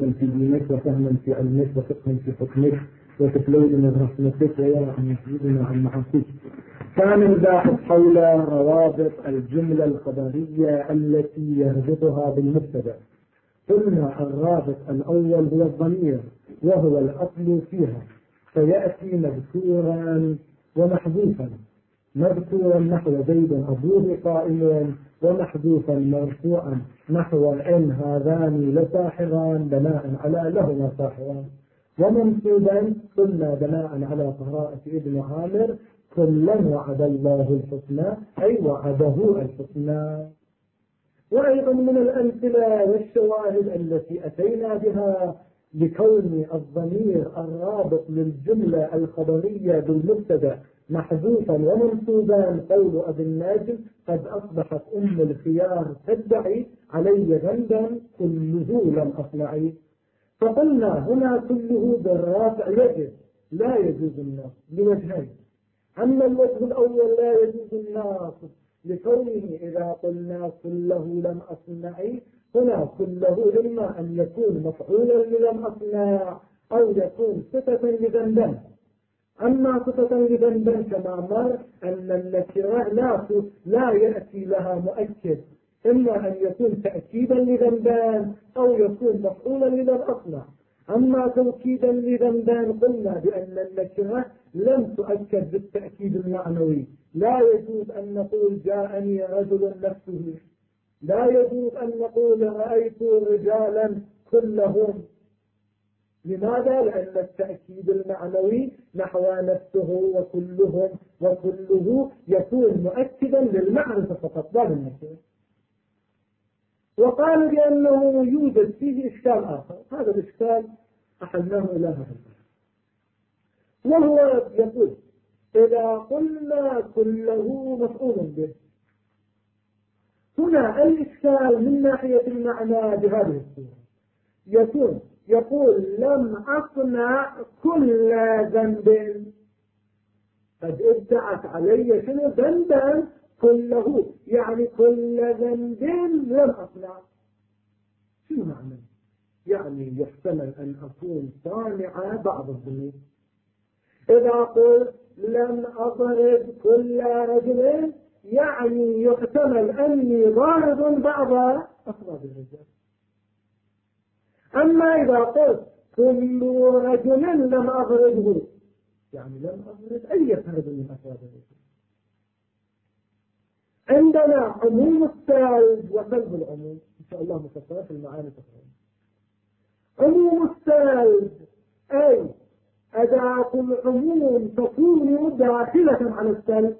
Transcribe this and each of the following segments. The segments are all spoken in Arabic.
في دينك وفهما في علمك وفقها في حكمك وتفليل من رحمتك ويرحم سيدنا عن معاصيك. كان الباحث حول روابط الجملة الخبرية التي يربطها بالمبتدأ. قلنا الرابط الأول هو الضمير وهو الأصل فيها، فيأتي مذكورا ومحذوفا. مذكورا نحو زيد أبوه قائم، ومحذوفا مرفوعا نحو إن هذان لساحران بناء على لهما ساحران. ومنصوبا قلنا بناء على قراءة ابن عامر كلا وعد الله الحسنى أي وعده الحسنى. وأيضا من الأمثلة والشواهد التي أتينا بها لكون الضمير الرابط للجملة الخبرية بالمبتدأ محذوفا ومنصوبا قول أبي الناجم قد أصبحت أم الخيار تدعي علي ذنبا كله لم أصنعه. فقلنا هنا كله بالرافع يجب لا يجوز النصب لوجهين. أما الوجه الأول لا يجوز النصب لكونه إذا قلنا كله لم أصنعه هنا كله إما أن يكون مفعولا للم أصنع أو يكون صفة لذنبا. أما صفة لذنبا كما مر أن النكرة لا يأتي لها مؤكد، إما أن يكون تأكيدا لذنبان أو يكون مفعولا للم أصنع. أما توكيدا لذنبان قلنا بأن النكرة لم تؤكد بالتأكيد المعنوي. لا يجوز أن نقول جاءني رجل نفسه، لا يجوز أن نقول رأيت رجالا كلهم. لماذا؟ لأن التأكيد المعنوي نحو نفسه وكلهم وكله يكون مؤكدا للمعرفة فقط لا للنكرة. وقال بأنه يوجد فيه إشكال آخر، هذا الإشكال أحلناه إلى هذا، وهو يقول إذا قلنا كله مفعول به، هنا الإشكال من ناحية المعنى بهذه الصورة يقول لم أصنع كل ذنب، قد ادعت علي شنو ذنبا كله، يعني كل ذنب لم أصنع. شنو معنى؟ يعني يحتمل أن أكون صانع بعض الذنوب. إذا قلت لم أضرب كل رجل يعني يحتمل أني ضارب بعض أفراد الرجال. أما إذا قلت كل رجل لم أضربه يعني لم أضرب أي فرد من أفراد الرجال. عندنا عموم الثالث وسلب العموم إن شاء الله مفصلة في المعاني تفهم. عموم الثالث أي أداة العموم تكون داخلة على السلب.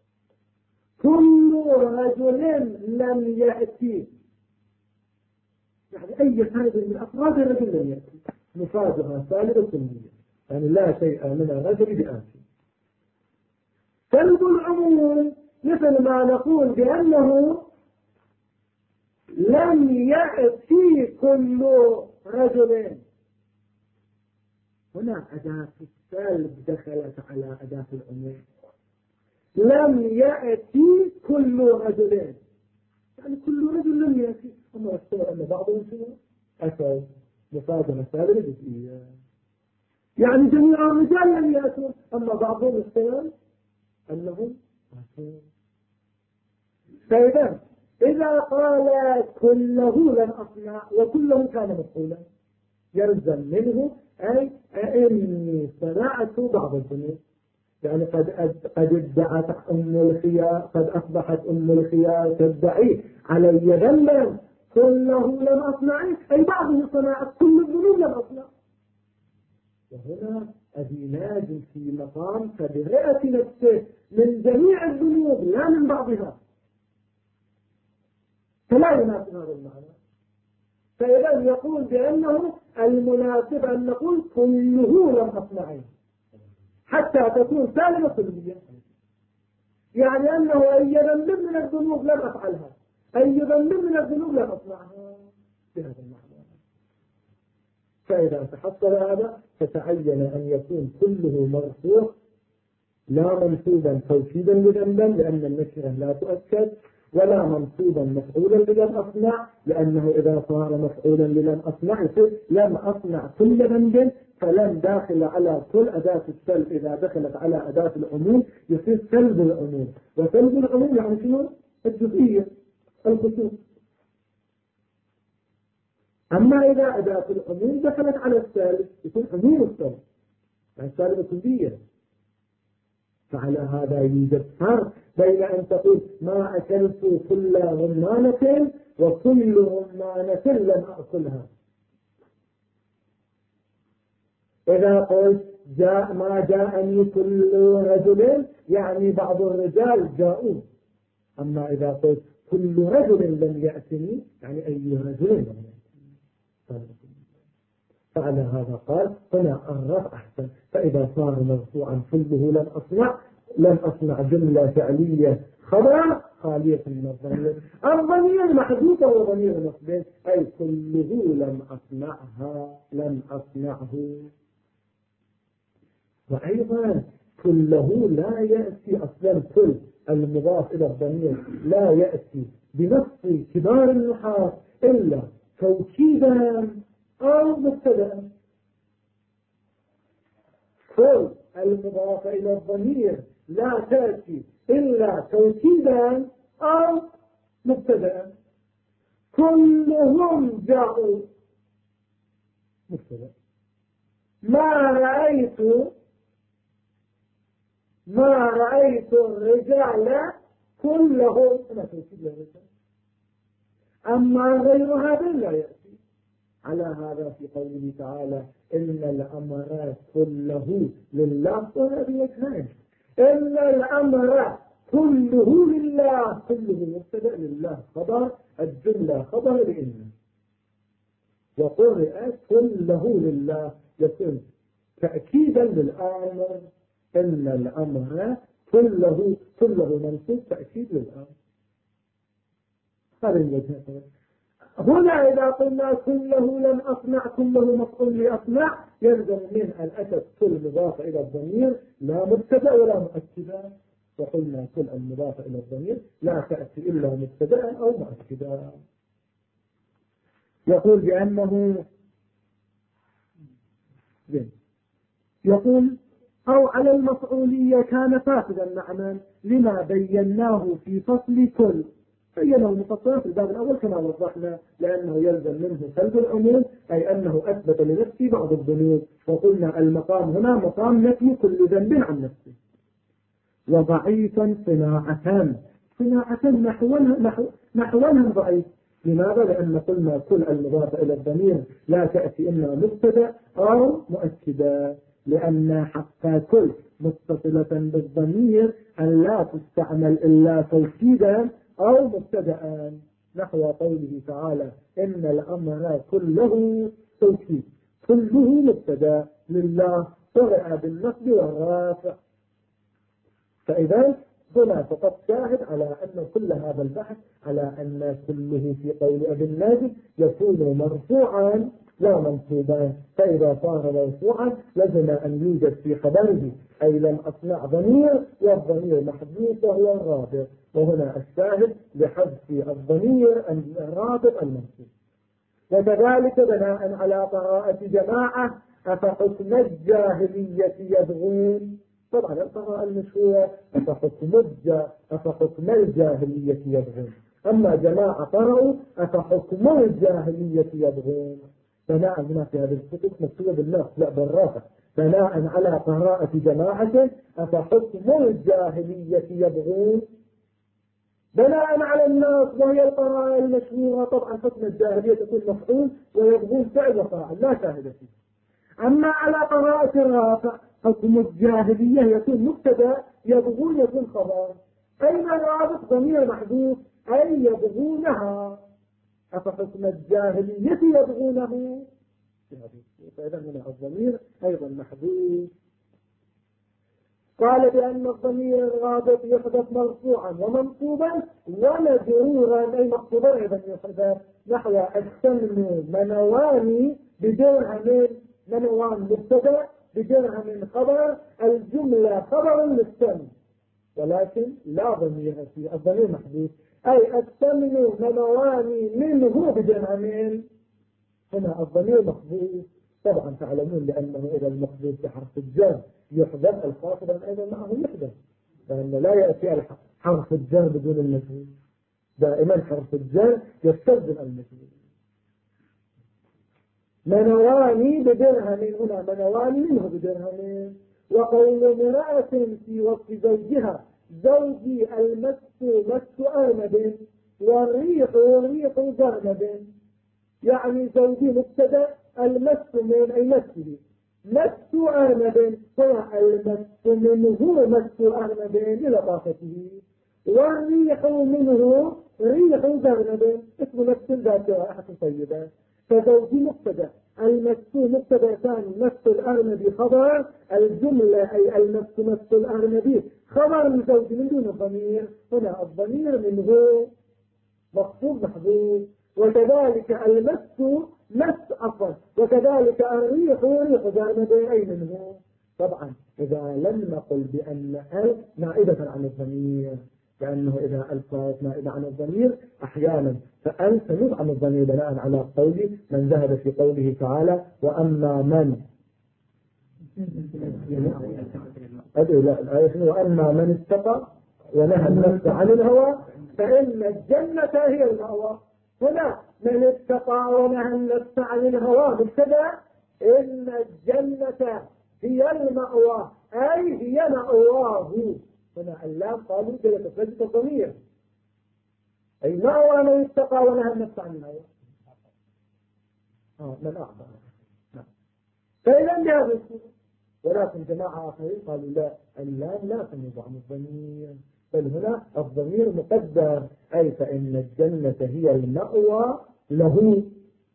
كل رجل لم يأتي يعني أي فرد من أفراد الرجل لم يأتي، مفادها سالبة كلية، يعني لا شيء من الرجل بآتي. سلب العموم مثل ما نقول بأنه لم يأتي كل رجل، هنا أداة السلب دخلت على أداة العموم. لم يأتي كل رجل يعني كل رجل لم يأتي، أما أستوى أن بعضهم أتوا مفادنا سالبة جزئية، يعني جميع الرجال لم يأتوا أما بعضهم استوى أنهم أتوا. فإذا إذا قال كله لم أصنع وكله كان مفعولا يلزم منه أي إني صنعت بعض الذنوب، يعني قد ادعت أم الخيار، قد أصبحت أم الخيار تدعي علي ذنبا كله لم أصنع أي بعضه صنعت كل الذنوب لم أصنع. وهنا أبي ناجم في مقام تبرئة نفسه من جميع الذنوب لا من بعضها، فلا يناسب هذا المعنى. فإذا يقول بأنه المناسب أن نقول كله لم أصنعه حتى تكون سالمة كلية، يعني أنه أي ذنب من الذنوب لم أفعلها، أي ذنب من الذنوب لم أصنعها بهذا المعنى. فإذا تحصل هذا فتعين أن يكون كله مرفوع لا منصوبا توكيدا لذنبا لأن النكرة لا تؤكد، ولا منصوبا مفعولا للم أصنع، لأنه إذا صار مفعولا للم أصنع يصير لم أصنع كل ذنب، فلم داخل على كل أداة السلب. إذا دخلت على أداة العموم يصير سلب العموم، وسلب العموم يعني شنو؟ الجزئية، الخصوص. أما إذا أداة العموم دخلت على السالب يكون عموم السلب، يعني السالب كلية. فعلى هذا يوجد فرق بين أن تقول ما أكلت كل رمانة وكل رمانة لم أأكلها. إذا قلت ما جاءني كل رجل يعني بعض الرجال جاءوا. أما إذا قلت كل رجل لم يأتني يعني أي رجل لم يأتني. فعلى هذا قال هنا الرفع أحسن. فإذا صار مرفوعا كله لم أصنع جملة فعلية خبر خالية من الضمير. الضمير محذوف وضمير نصب، أي كله لم أصنعه. وأيضا كله لا يأتي أصلا كل المضاف إلى الضمير لا يأتي بنص كبار النحاة إلا توكيدا أو مبتدأ. كل المضاف إلى الضمير لا تأتي إلا توكيدا أو مبتدأ. كلهم جاءوا مبتدأ. ما رأيت الرجال كلهم أنا توكيد للرجال. أما غير هذا لا يأتي. على هذا في قوله تعالى إن الأمر كله لله، وهذه وجهان. إن الأمر كله لله، كله مبتدأ لله خبر، الجملة خبر لإنه، وقرئ كله لله يكون تأكيدا للأمر. إن الأمر كله منصوب تأكيد للأمر. هذا الوجه. هنا إذا قلنا كله لم أصنع كله مفعول لأصنع يلزم من أن أتت كل مضافة إلى الضمير لا مبتدأ ولا مؤكدا. وقلنا كل المضافة إلى الضمير لا تأتي إلا مبتدأ أو مؤكدا. يقول بأنه يقول أو على المفعولية كان فاسدا معنى لما بيناه في فصل كل. بينه مفصلا في الباب الأول كما وضحنا، لأنه يلزم منه سلب العموم، أي أنه أثبت لنفسه بعض الذنوب. وقلنا المقام هنا مقام نفي كل ذنب عن نفسه. وضعيفا صناعة نحوها ضعيف. لماذا؟ لأن قلنا كل المضافة إلى الضمير لا تأتي إلا مبتدأ أو مؤكدا، لأن حتى كل متصلة بالضمير أن لا تستعمل إلا توكيدا أو مبتدأ، نحو قوله تعالى إن الأمر كله توكيد، كله مبتدأ لله طرع بالنصب والرافع. فإذا هنا فقط شاهد على أن كل هذا البحث على أن كله في قول أبي الناجي يكون مرفوعا لا منصوبا. فإذا صار مرفوعا لازم أن يوجد في خبره أي لم أصنع ضمير، والضمير محذوف وهو الرابط. وهنا الشاهد لحذف الضمير الرابط المنصوب. وكذلك بناء على قراءة جماعة أفحكم الجاهلية يبغون. طبعا القراءة المشهورة أفحكم الجاهلية يبغون. أما جماعة قرأوا أفحكم الجاهلية يبغون. بناء هنا في هذه الكتب مكتوبة بالنص لا بالرافع، بناء على قراءة جماعة أفحكم الجاهلية يبغون، بناء على النص وهي القراءة المشهورة. طبعا حكم الجاهلية تكون مفعول ويبغون فعل وفاعل لا شاهد فيه. أما على قراءة الرافع حكم الجاهلية يكون مبتدا، يبغون يكون خبر. أين الرابط؟ ضمير محذوف أي يبغونها. أفحكم الجاهلية يبغونه، فإذا هنا الضمير أيضا محذوف. قال بأن الضمير الرابط يحدث مرفوعا ومنصوبا ومجرورا، أي مقصودا أيضا يحدث، نحو السمن منواني بدرهم، منوان مبتدا بدرهم خبر، الجملة خبر للسمن ولكن لا ضمير فيه، الضمير محذوف. أي الثمن منواني منه بدرهمين. هنا الضمير مخفوف. طبعا تعلمون لأنه إذا المخفوف بحرف الجر يحذف الخافض أيضا معه يحذف، لأن لا يأتي حرف الجر بدون المجهول، دائما حرف الجر يستلزم المجهول. منواني بدرهم، هنا منواني منه بدرهم. وقول امرأة في وصف زوجها زوجي المس مس أرنب والريح ريح زرنب، يعني زوجي مبتدا، المس من أي مسه مس أرنب، فالمس منه مس أرنب للطافته، والريح منه ريح زرنب اسم نفس ذات رائحة طيبة. فزوجي مبتدا، المس مبتدا ثاني، مس الأرنب خبر، الجملة أي المس مس الأرنب خبر الزوج من دون الضمير. هنا الضمير منه مخفوض محذوف. وكذلك المس مس أصل، وكذلك الريح ريح زرنب أي منه. طبعا إذا لم نقل بأن ال نائبة عن الضمير، لأنه إذا ألقات نائبة عن الضمير أحيانا فأل تنوب عن الضمير بناء على قول من ذهب في قوله تعالى وأما من وأما من اتقى ونهى النفس عن الهوى فإن الجنة هي المأوى. هنا من اتقى ونهى النفس عن الهوى مبتدا، إن الجنة هي المأوى أي هي مأواه. هنا اللام قالوا كده تفرد الضمير، أي مأوى من اتقى ونهى النفس عن الهوى. من أعطى فإذا جاء، ولكن جماعة آخرين قالوا لا، اللام لا تنوب عن الضمير، بل هنا الضمير مقدر، أي فإن الجنة هي المأوى له.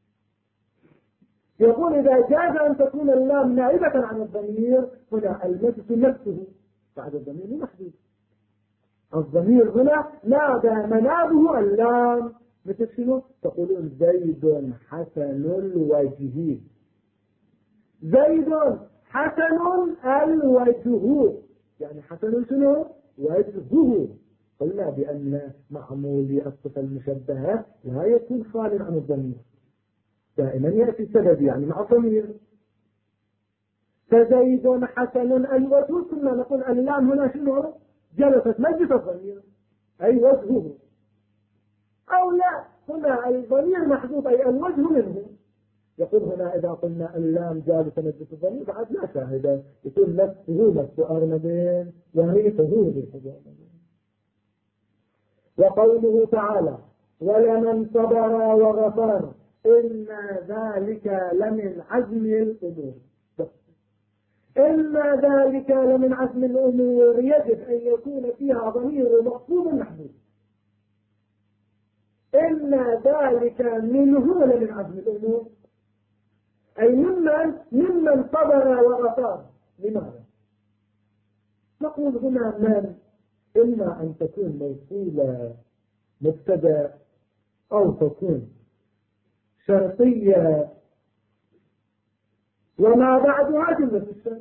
يقول إذا جاز أن تكون اللام نائبة عن الضمير، هنا المس نفسه بعد الضمير محدود. الضمير هنا نادى منابه اللام، مثل شنو؟ تقولون زيد حسن الوجه، زيد حسن الوجه، يعني حسن شنو؟ وجهه. قلنا بأن معمول الصفة المشبهة لا يكون خالٍ عن الضمير، دائما يأتي السبب يعني مع الضمير. فزيد حسن الوجه، ثم نقول اللام هنا شنو؟ جلست مجلس الضمير أي وجهه، أو لا هنا الضمير محذوف أي الوجه منه. يقول هنا إذا قلنا اللام جالس مجلس الضمير بعد لا شاهد، يقول نفسه نفس أرنبين وريحه ريح زرنبين. وقوله تعالى ولمن صبر وغفر إن ذلك لمن عزم الأمور، إن ذلك لمن عزم الأمور يجب أن يكون فيها ضمير مخفوض محذوف. إن ذلك منه لمن عزم الأمور، أي ممن صبر وغفر. لماذا؟ نقول هنا من إما أن تكون موصولة مبتدأ أو تكون شرطية وما بعدها جملة الشرط.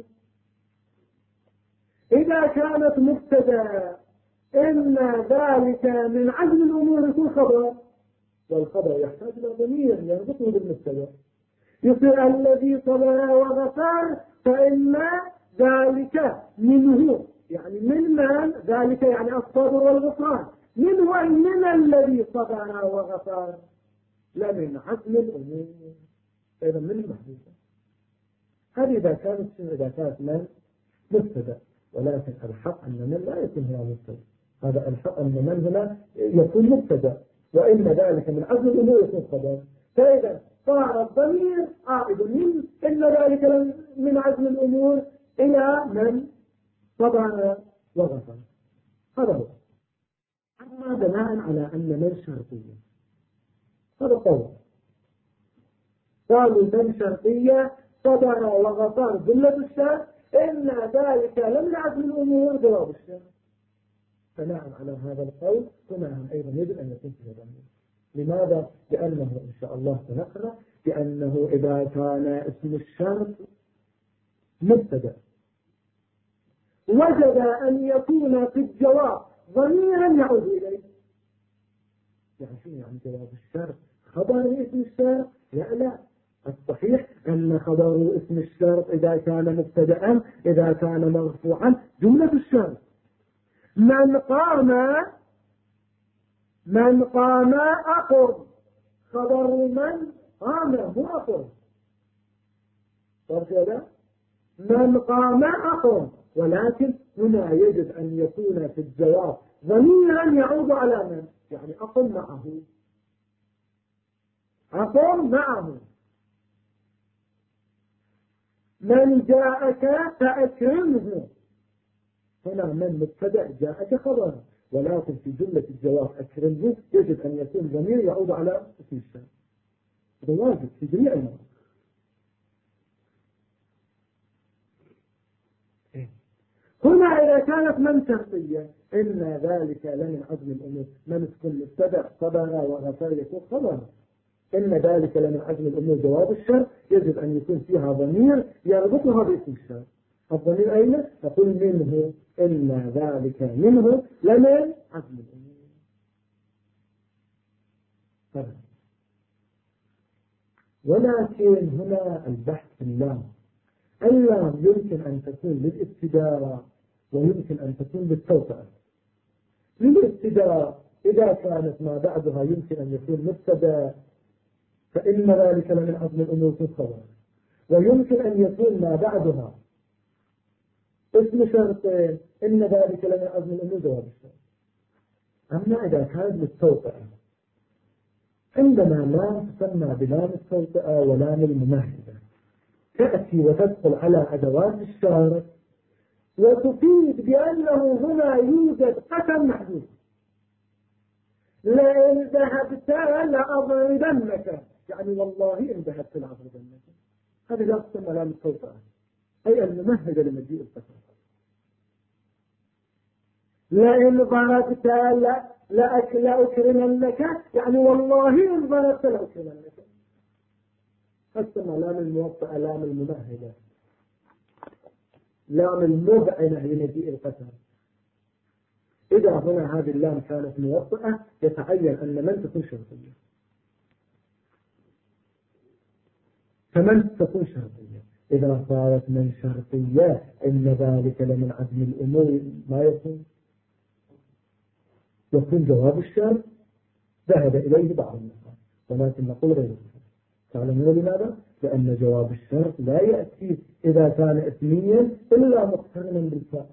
إذا كانت مبتدأ إن ذلك من عزم الأمور يكون خبر، والخبر يحتاج إلى ضمير يربطه بالمبتدأ. يصير الذي صبر وغفر فإن ذلك منه، يعني من ذلك يعني الصبر والغفران، منه أي من الذي صبر وغفر لا من عزم الأمور، إذا من المحدثة. هذه إذا كانت من مبتدأ، ولكن الحق أن من لا يكون هنا مبتدأ، هذا الحق أن من هنا يكون مبتدأ، وإن ذلك من عزم الأمور يكون خبر. فإذا صار الضمير عائد من إن ذلك من عزم الأمور إلى من صبر وغفر. هذا هو. أما بناء على أن من شرطية، هذا قول قالوا من شرطية صبر وغفر جملة الشرط، إن ذلك لم عزم الأمور جواب الشرط. بناء على هذا القول هنا أيضا يجب أن يكون فيه ضمير. لماذا؟ لأنه إن شاء الله سنقرأ بأنه إذا كان اسم الشرط مبتدأ وجب أن يكون في الجواب ضميرا يعود إليه، يعني شنو يعني جواب الشرط؟ خبر اسم الشرط؟ لا، الصحيح أن خبر اسم الشرط إذا كان مبتدأ إذا كان مرفوعا جملة الشرط. من قام أقم، خبر من قام مو أقم، من قام أقم، ولكن هنا يجب أن يكون في الجواب ضميرا يعود على من؟ يعني أقم معه. من جاءك فأكرمه، هنا من مبتدأ جاءك خبر، ولكن في جملة الجواب أكرمه يجب أن يكون ضمير يعود على اسم الشرط. هذا واجب في جميع المواقف. هنا إذا كانت من شرطية إن ذلك لمن عزم الأمور، من تكون مبتدأ صبر وغفر يكون خبر. إن ذلك لمن عزم الأمور جواب الشرط يجب أن يكون فيها ضمير يربطها باسم الشرط. الضمير أين؟ نقول منه، إن ذلك منه لمن عزم الأمور. ولكن هنا البحث في اللام يمكن أن تكون للابتداء ويمكن أن تكون للتوسعة. للابتداء إذا كانت ما بعدها يمكن أن يكون مبتدا فإن ذلك لمن عزم الأمور في الخبر، ويمكن أن يكون ما بعدها اسم شرطين إن ذلك لمن عزم الأمور جواب الشرط. أما إذا كانت للتوسعة عندما لام تسمى بلام التوسعة ولام الممهدة، تأتي وتدخل على أدوات الشرط وتفيد بأنه هنا يوجد قسم محدود. لئن ذهبت لأضربنك، يعني والله إن ذهبت لأضربنك. هذه لا تسمى لام التوسعة، أي الممهدة لمجيء القسم. لئن ضربت لأكرمنك، يعني والله إن ضربت لأكرمنك. تسمى لام الموطئة لام الممهدة، لام المبعنة لمجيء القسم. إذا هنا هذه اللام كانت موطئة يتعين أن من تكون شرطية، فمن تكون شرطية. إذا صارت من شرطية إن ذلك لمن عزم الأمور ما يكون جواب الشرط ذهب إليه بعض الناس، ولكن نقول غير ذلك. تعلمون لماذا؟ لأن جواب الشرط لا يأتي إذا كان اسميا إلا مقترنا بالفاء.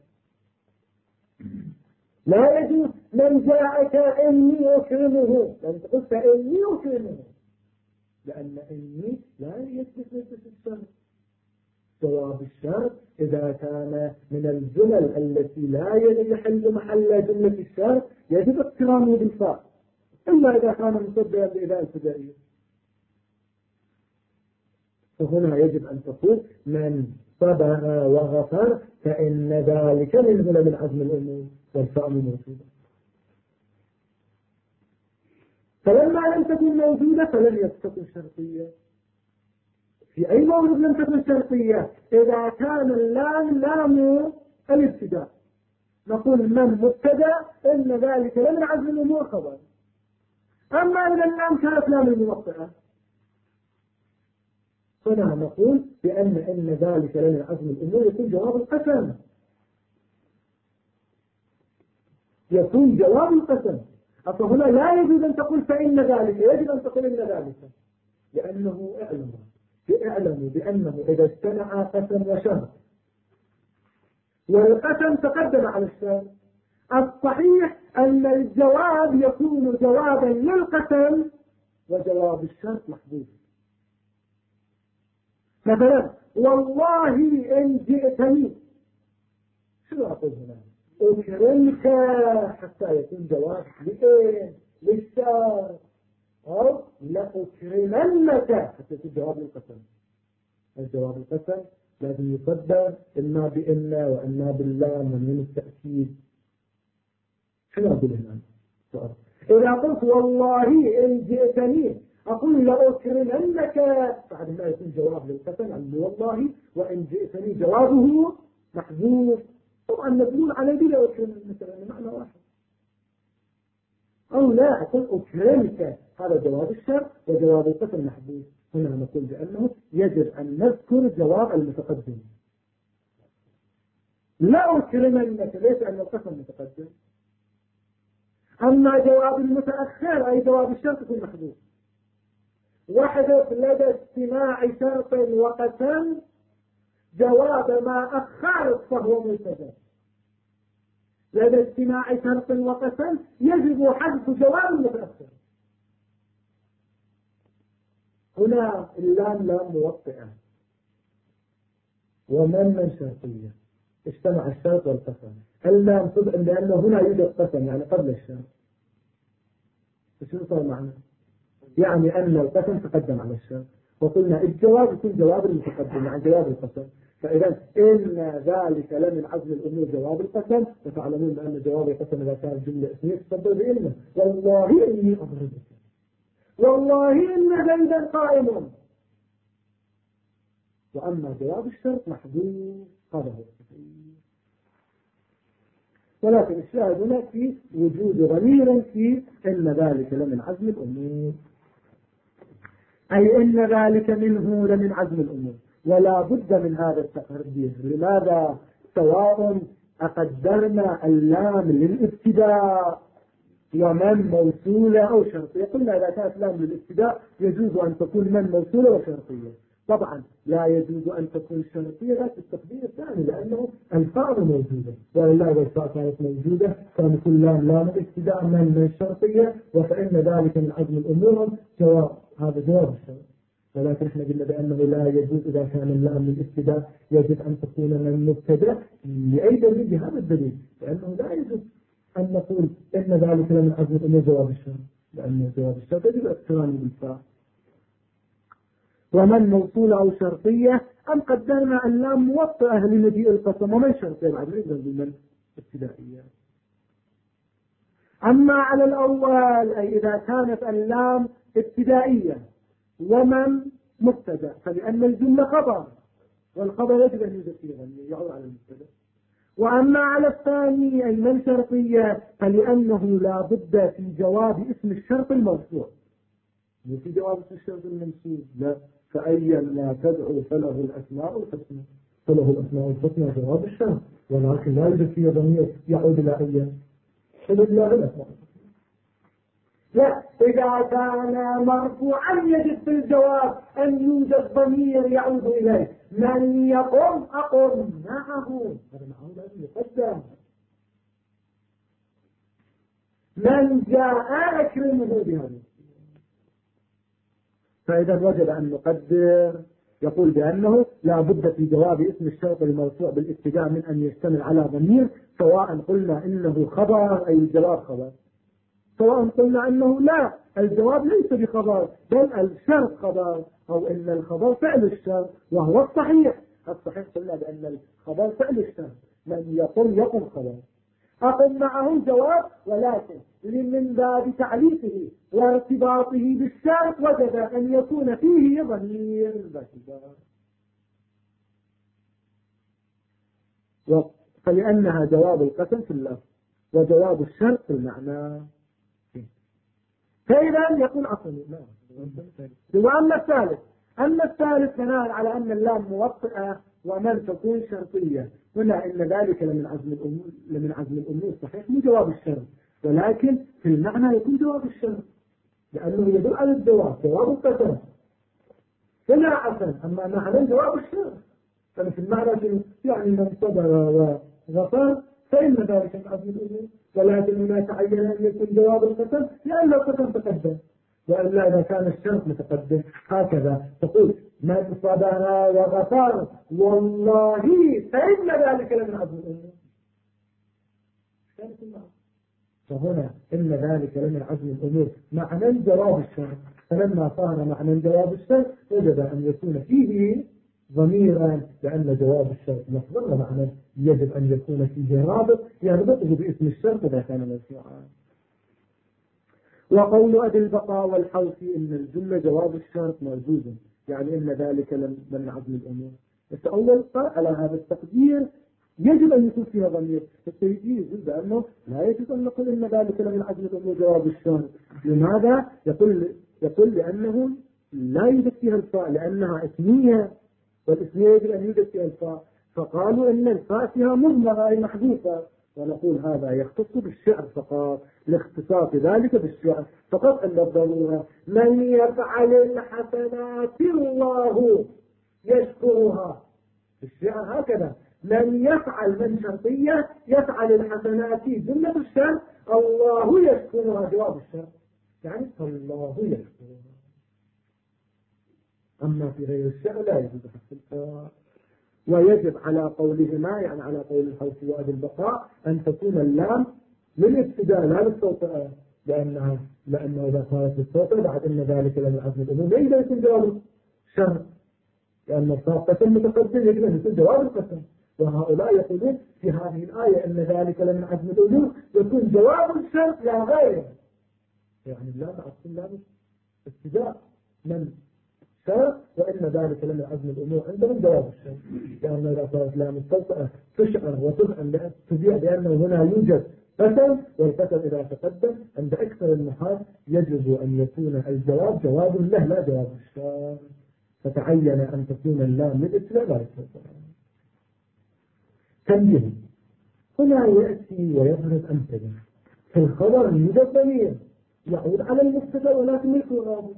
لا يجوز من جاءك إني أكرمه، لأن تقول فإني أكرمه، لأن إني لا يثبت نفس الشرط. جواب الشرط إذا كان من الجمل التي لا يحل محل جملة الشرط يجب اقترانه بالفاء، إلا إذا كان مصدرا بإذاء الفدائية. فهنا يجب أن تقول من صبر وغفر فإن ذلك منه لمن عزم الأمور، والفاء موجودة. فلما لم تكن موجودة فلم تكن شرطية. في أي موضوع لم تكن شرطية؟ إذا كان اللام لام الابتداء نقول من مبتدا إن ذلك لمن عزم الأمور خبر. أما إذا اللام كانت لام الموطئة فنا نقول بأن ذلك لمن عزم الأمور يكون جواب القسم، يكون جواب القسم. فهنا لا يجوز أن تقول فإن ذلك، يجب أن تقول إن ذلك، لأنه اعلموا بأنه إذا اجتمع قسم وشرط والقسم تقدم على الشرط، الصحيح أن الجواب يكون جوابا للقسم وجواب الشرط محدود. مثلا والله إن جئتني، شنو أقول هنا؟ أكرمك، حتى يكون جواب للشرط، أو لأكرمنك حتى يكون جواب للقسم. الجواب القسم لازم يقدر إما بإن وإما باللام ومن التأكيد. شنو أقول هنا؟ إذا قلت والله إن جئتني أقول لأكرمنك، بعد ما يكون جواب للقسم عن والله، وإن جئتني جوابه محذوف، طبعا نقول على دي لأكرمنك لأن معنى واحد. أو لا أقول أكرمك، هذا جواب الشرط، وجواب القسم محذوف. هنا نقول بأنه يجب أن نذكر جواب المتقدم. لا أكرمنك ليس أن القسم متقدم. أما جواب المتأخر أي جواب الشرط يكون محذوف. واحدث لدى استماع شرط وقسم جواب ما أخرت فهو ملتزم. لدى استماع شرط وقسم يجب حذف جواب المتأخر. هنا اللام لام موطئة ومن شرطية، اجتمع الشرط والقسم. اللام تبعد لأنه هنا يوجد قسم يعني قبل الشرط. شو صار معنا؟ يعني أن القسم تقدم على الشرط، وقلنا الجواب يكون جواب المتقدم عن جواب القسم. فإذا إن ذلك لمن عزم الأمور جواب القسم، وتعلمون أن جواب القسم إذا كان جملة اسمية تصدر بإنه والله إني أضربك، والله إن زيدا قائم. وأما جواب الشرط محذوف، هذا هو الصحيح. ولكن الشاهد هنا في وجود ضمير في إن ذلك لمن عزم الأمور، أي إن ذلك منه لمن عزم الأمور، ولا بد من هذا التقدير. لماذا؟ سواء أقدرنا اللام للابتداء ومن موصولة أو شرطية. قلنا إذا كانت لام للابتداء يجوز أن تكون من موصولة وشرطية. طبعا لا يجوز أن تكون شرطية ذات التقدير الثاني، لأنه الفاء موجودة، ولله إذا الفاء كانت موجودة كان كل لام الابتداء من الشرطية، وفإن ذلك من عزم الأمور جواب، هذا جواب الشرط. ولكن احنا قلنا بأنه لا يجوز إذا كان اللام من الابتداء يجب أن تكون من مبتدأ. لأي دليل؟ بهذا الدليل، لأنه لا يجوز أن نقول إن ذلك من عزم الأمور جواب الشرط، لأن جواب الشرط يجب اقترانه بالفاء. ومن موصولة أو شرطية أم قدرنا اللام موطئة لمجيء القسم، ومن شرطية بعد إذن بمن ابتدائية. أما على الأول أي إذا كانت اللام ابتدائية ومن مبتدأ فلأن الجملة خبر، والخبر يجب أن يوجد فيه ضمير يعود على المبتدأ. وأما على الثاني أي من شرطية فلأنه لا بد في جواب اسم الشرط المرفوع، وفي جواب اسم الشرط المنصوب لا، فأيا ما تدعو فله الأسماء الحسنى، فله الأسماء الحسنى جواب الشرط، ولكن لا يوجد فيه ضمير يعود إلى أيا، فله الأسماء. لا، إذا كان مرفوعا يجب في الجواب أن يوجد ضمير يعود إليه. من يقوم أقم معه، هذا معه لازم يقدم. من جاء أكرمه بهذا. فإذا وجد أن نقدر يقول بأنه لا بد في جواب اسم الشرط المرفوع بالابتداء من أن يشتمل على ضمير، سواء قلنا إنه خبر أي الجواب خبر، سواء قلنا أنه لا الجواب ليس بخبر بل الشرط خبر، أو إن الخبر فعل الشرط، وهو الصحيح. الصحيح قلنا بأن الخبر فعل الشرط، من يقم خبر. أقم معه جواب، ولكن من باب تعليقه وارتباطه بالشرط وجد أن يكون فيه ضمير باعتبار، فلأنها جواب القسم في اللفظ وجواب الشرط في المعنى. فإذا يكون أصلي. أما الثالث بناء على أن اللام موطئة ومن تكون شرطية، قلنا إن ذلك لمن عزم الأمور صحيح مو جواب الشرط، ولكن في المعنى يكون جواب الشرط، لأنه يدل على الجواب جواب القسم فلا عسل. أما معنى جواب الشرط ففي المعنى يعني من صدر وغفر فإن ذلك من عزم الأمور، ولكن ما تعين أن يكون جواب القسم لأن القسم تقدم، وإلا إذا كان الشرط متقدم هكذا تقول من صدر وغفر والله فإن ذلك لمن عزم الأمور. فهنا إن ذلك لمن عزم الأمور معنى جواب الشرط، فلما صار معنى جواب الشرط وجد أن يكون فيه ضميرا، لأن جواب الشرط مصدر ومعنى يجب أن يكون فيه رابط يربطه باسم الشرط إذا كان مرفوعا. وقول أبي البقاء والحوثي إن الجملة جواب الشرط موجود، يعني إن ذلك من عزم الأمور. بس أول على هذا التقدير يجب أن يكون فيها ضمير. التيجيز بأنه لا يجب أن نقول إن ذلك لم يعزم الأمور جواب الشان. لماذا؟ يقول لأنه لا يوجد فيها الفاء لأنها اسمية، والاسمية يجب أن يوجد فيها الفاء، فقالوا إن الفاء فيها مضمرة أي محذوفة، ونقول هذا يختص بالشعر فقط، لاختصاص ذلك بالشعر فقط. أن الضرورة من يفعل الحسنات الله يشكرها في الشعر هكذا، من يفعل من شرطية يفعل الحسنات جملة الشعر، الله يشكرها جواب الشعر، يعني الله يشكرها. أما في غير الشعر لا يجوز حذف الفاء. ويجب على قولهما يعني على قول الحوث وأبي البقاء أن تكون اللام للابتداء لا للتوطئة، لأنه إذا صارت للتوطئة بعد أن ذلك لم يعزم الأمور يجب أن يكون جواب الشرط، لأن القسم متقدم يجب أن يكون جواب القسم. وهؤلاء يقولون في هذه الآية أن ذلك لم يعزم الأمور يكون جواب الشرط لا غير، يعني لا تعصم لا ابتداء من شرط، وإن ذلك لم يعزم الأمور عندهم جواب الشرط، لأن إذا صارت لام التوطئة تشعر وتبعن تبيع بأنه هنا يوجد قسم، والقسم إذا تقدم عند أكثر النحاة يجب أن يكون الجواب جواب له لا جواب الشرط، فتعين أن تكون اللام للإسلام لا للتوطئة. تنبيه، هنا يأتي ويضرب أمثلة في الخبر يوجد ضمير يعود على المبتدأ ولكن يكون رابط.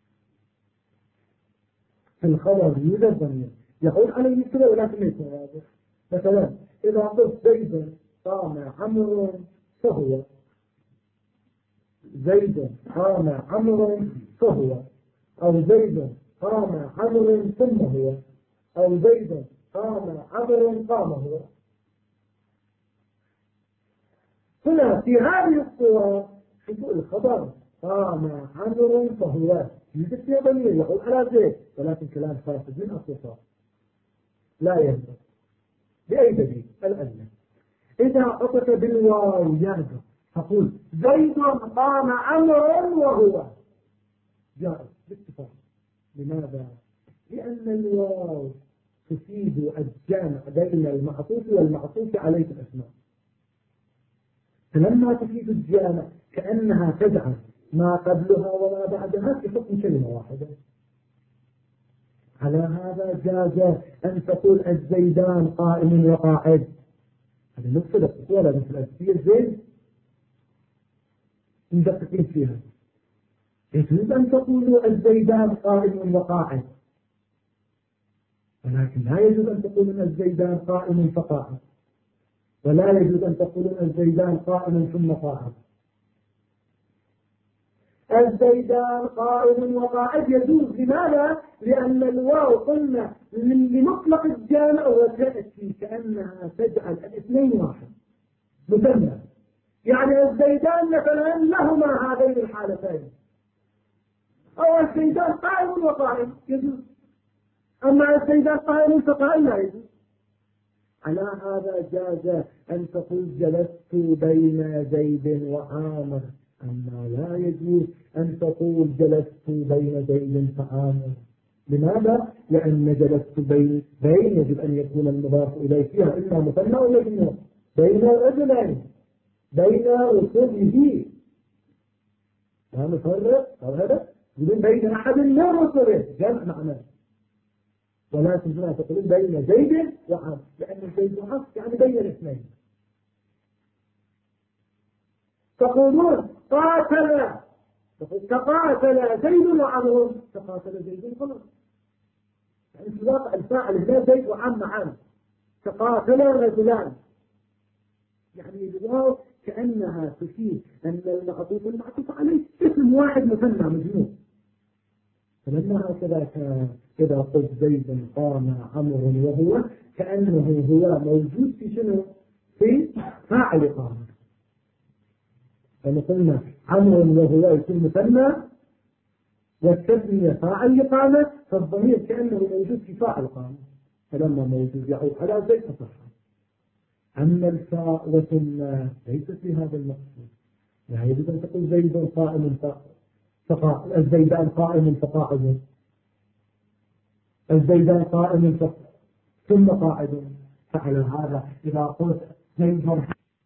في الخبر يوجد ضمير يعود على المبتدأ ولكن يكون رابط. مثلا إذا قلت زيد قام عمرو فهو، زيد قام عمرو فهو، أو زيد قام عمرو ثم هو، أو زيد قام عمرو قام هو. هنا في هذه الصورة شوفوا الخبر قام عمرو فهو يوجد فيها ضمير يقول على زيد، ولكن كلام فاسد من أصله لا يهدر بأي دليل. الأدلة إذا أطلق بالواو يهدر تقول زيد قام عمرو وهو جائز باتفاق. لماذا؟ لأن الواو تفيد الجمع بين المعطوف والمعطوف عليه في الأسماء، فلما تفيد الجامع كأنها تجعل ما قبلها وما بعدها في حكم كلمة واحدة. على هذا جاز أن تقول الزيدان قائم وقاعد، هذا نفسه ولا مثل كثير زين ندققين فيها. يجوز أن تقولوا الزيدان قائم وقاعد، ولكن لا يجوز أن تقولوا الزيدان قائم فقاعد، ولا يجوز أن تقولوا الزيدان قائم ثم قاعد. الزيدان قائم وقاعد يجوز. لماذا؟ لأن الواو قلنا لمطلق الجامع وتأتي كأنها تجعل الاثنين واحد مثنى، يعني الزيدان مثلا لهما هذين الحالتين، أو الزيدان قائم وقائم يجوز، أما الزيدان قائم فقائم لا يجوز. على هذا جاز أن تقول جلست بين زيد وعامر، أما لا يجوز أن تقول جلست بين زيد وعامر. لماذا؟ لأن جلست بين يجب أن يكون المضاف إليه فيها إما مثنى ولا جمع، بين الرجلين بين رسله، لا نفرق هذا بين أحد من رسله جمع معناه، ولكن هنا تقولون بين زيد وعمر، لأن زيد وعمر يعني بين الاثنين. تقولون قاتل، تقاتل زيد وعمر، تقاتل زيد وعمر، يعني في واقع الفاعل هنا زيد وعمر معا، تقاتل رجلان، يعني الواو كأنها تفيد أن المعطوف المعطوف عليه اسم واحد مثنى مجموع. فلما هكذا إذا قلت زيد قام عمرو وهو كأنه هو موجود في شنو؟ في فاعل قام. لما قلنا عمرو وهو يكون مثنى والتسمية فاعل قام، فالضمير كأنه موجود في فاعل قام، فلما موجود يعود على زيد فصح. أما الفاء وثم ليست في هذا المقصود، لا يجب أن تقول زيد قائم الزيدان قائم فقاعد، الزيدان قائم ثم قاعد، فعلى هذا إذا قلت زيد،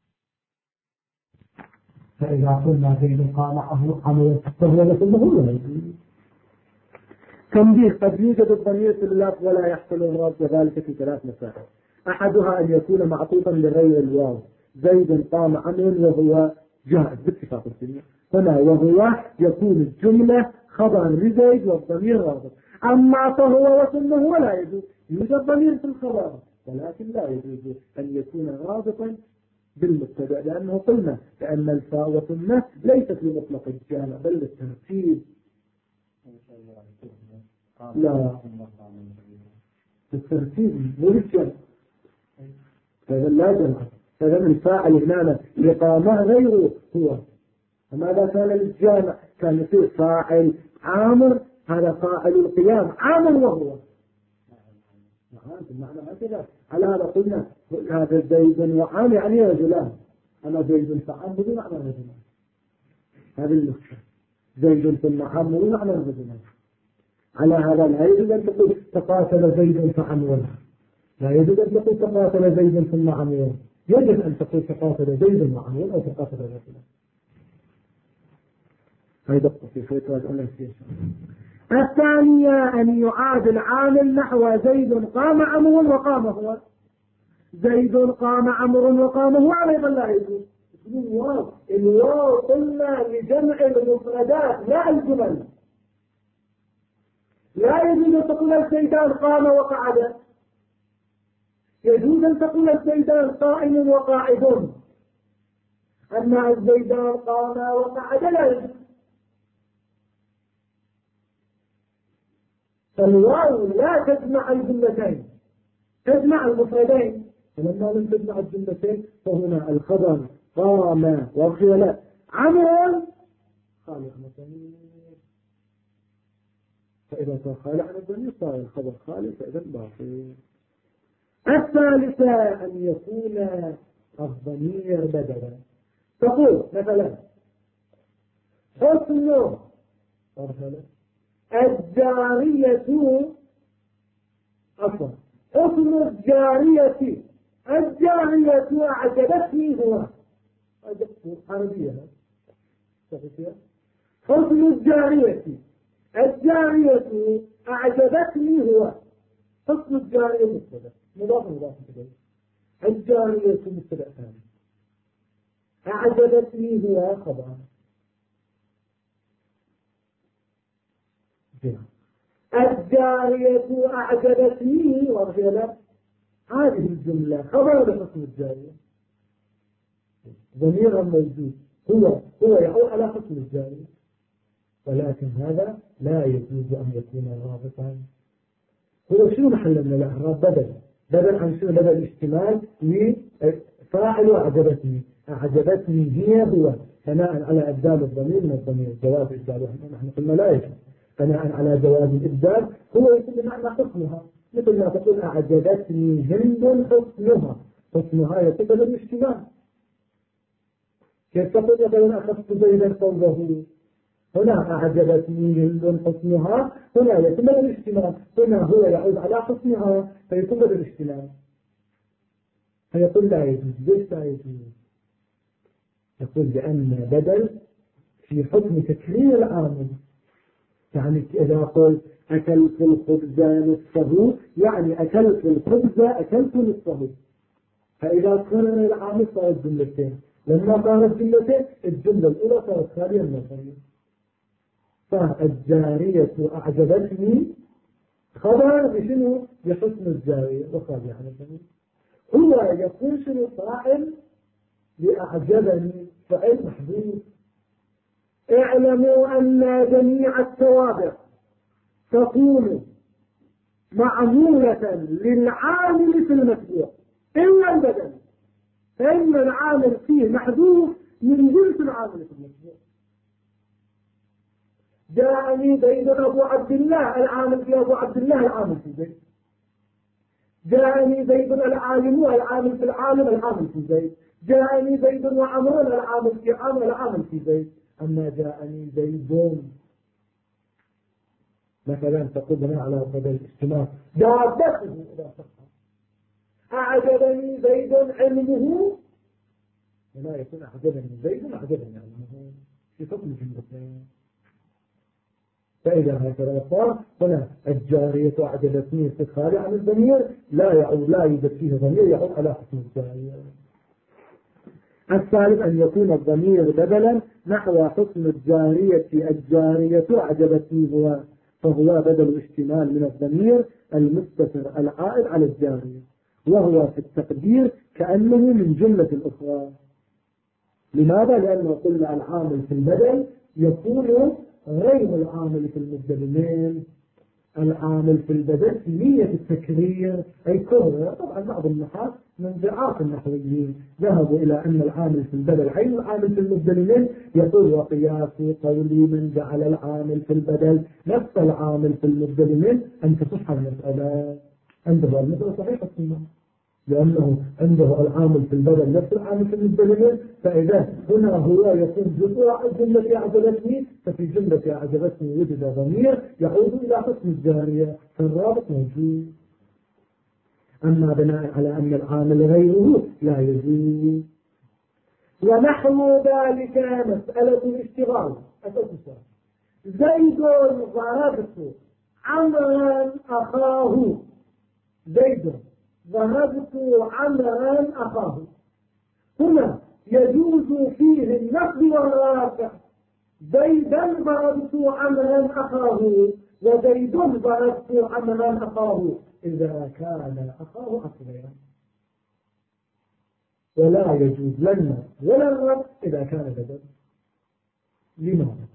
فإذا قلنا زيد قام عملا فهو لكنه لا يجوز. تنبيه: قد يوجد الضمير في اللفظ ولا يحصل الرد، وذلك في 3 مسائل. أحدها أن يكون معطوفا لغير الواو، زيد قام عمل وهو جائز باتفاق الجميع. هنا وهو يكون الجملة خبرا لزيد والضمير رابط. أما فهو وثمه ولا يجوز، يوجد ضمير في الخبر ولكن لا يجوز أن يكون رابطا بالمبتدأ، لأنه قلنا لأن الفاء وثمه ليست لمطلق الجامع بل للترتيب. لا، الترتيب مو للجمع، هذا لا جمع، هذا من فاعل هنا لقامه غيره هو. فماذا كان للجامع؟ كان يصير فاعل عامر، هذا فاعل القيام عامر وهو معنى هكذا. على هذا قلنا هذا زيد وعام يعني رجلان، أنا زيد فعام بمعنى رجلان، هذه النقطة. زيد ثم عام بمعنى رجلان. على هذا لا يجب أن تقول تقاتل زيد فعمر، لا يجب أن تقول تقاتل زيد ثم عمر، يجب أن تقول تقاتل زيد وعمر أو تقاتل رجلا. هذه دقة في فيتواج الأنسية. الثانية أن يعاد العامل نحو زيد قام عمر وقام هو، زيد قام عمر وقام هو، أيضا لا يجوز. الواو قلنا لجمع المفردات لا الجمل. لا يجوز أن تقول الزيدان قام وقعد، يجوز أن تقول الزيدان قائم وقاعد، أما الزيدان قام وقعد لا يجوز. فالواو لا تجمع الجملتين، تجمع المفردين، فلما لم تجمع الجملتين فهنا الخبر قام وغير عمل خالق مثلا، فإذا كان خالق عن الضمير صار الخبر خالق فإذا باطل. الثالثة أن يكون الضمير بدلا. تقول مثلا حسن الجارية أصلا، حسن الجارية، الجارية أعجبتني هو، عربية حسن الجارية، الجارية أعجبتني هو، حسن الجارية مبتدأ مضاف إليه، الجارية مبتدأ ثاني، أعجبتني هو خبر. الجارية أعجبتني ورجلا، هذه الجملة خبر لحسن الجارية، ضميرها موجود، هو يعود على حسن الجارية، ولكن هذا لا يجوز أن يكون رابطا. هو شو محل من الأعراب؟ بدل عن شو؟ بدل الاشتمال لفاعل أعجبتني، أعجبتني هي هو، ثناء على إبدال الضمير من الضمير، جواز إبداله، نحن قلنا لا يجوز، ثناء على جواز الإبدال هو يكون بمعنى حسنها، مثل ما تقول أعجبتني هند حسنها، حسنها يقول الاشتمال. كيف تقول مثلا أخذت زيدا قوله، هنا أعجبتني هند حسنها، هنا يتم الاشتمال، هنا هو يعود على حسنها فيتم الاشتمال، فيقول لا يجوز. ليش لا يجوز؟ يقول لأن بدل في حكم تكرير العامل، يعني إذا قلت أكلت الخبز نصفه يعني أكلت الخبز أكلت نصفه، فإذا كان العامل صارت جملتين، لما صارت جملتين الجملة الأولى صارت خالية من الضمير. فالجارية أعجبتني خبر بشنو؟ بحسن الجارية وخالية عن الضمير. هو يكون شنو فاعل لأعجبني، فعل محذوف. اعلموا أن جميع التوابع تكون معمولة للعامل في المتبوع إلا البدل، فإن العامل فيه محذوف من جنس العامل في المتبوع. جاءني زيد أبو عبد الله، العامل في أبو عبد الله العامل في زيد. جاءني زيد العالم، العامل في العالم العامل في زيد. جاءني زيد وعمر، العامل في عمر العامل في زيد. أما جاءني زيد مثلا تقول بناء على بدل الاجتماع دابته إذا صح، أعجبني زيد علمه، ولا يكون أعجبني زيد أعجبني علمه في فضل جملتين. فإذا هكذا صار هنا الجارية أعجبتني استدخال عن الضمير لا يعود، لا يوجد فيه ضمير يعود على حكم الجارية. الثالث أن يكون الضمير بدلا نحو حكم الجارية، الجارية أعجبتني هو، فهو بدل اشتمال من الضمير المستتر العائد على الجارية، وهو في التقدير كأنه من جملة الأخرى. لماذا؟ لأنه قلنا العامل في البدل يكون غير العامل في المبدلين. العامل في البدل في نية التكرير أي كرر. طبعا بعض النحاة من ضعاف النحويين ذهبوا إلى أن العامل في البدل عين العامل في المبدلين، يقول وقياس قولي من جعل العامل في البدل نفس العامل في المبدلين أن تصح المسألة. عنده المسألة صحيحة لأنه عنده العامل في البدل نفس العامل في المبدلين، فإذا هنا هو يكون جزء الجملة أعجبتني، ففي جملة أعجبتني وجد ضمير يعود إلى قسم الجارية، فالرابط موجود. أما بناء على أن العامل غيره لا يجوز. ونحو ذلك مسألة الاشتغال. زيد ضربت عمرا أخاه، زيد ضربت عمرا أخاه، هنا يجوز فيه النصب والرافع. زيدا ضربت عمرا أخاه، وزيد ضربت عمرا أخاه إذا كان أخاه أصليا، ولا يجوز لنا ولا الرفع إذا كان بدل. لماذا؟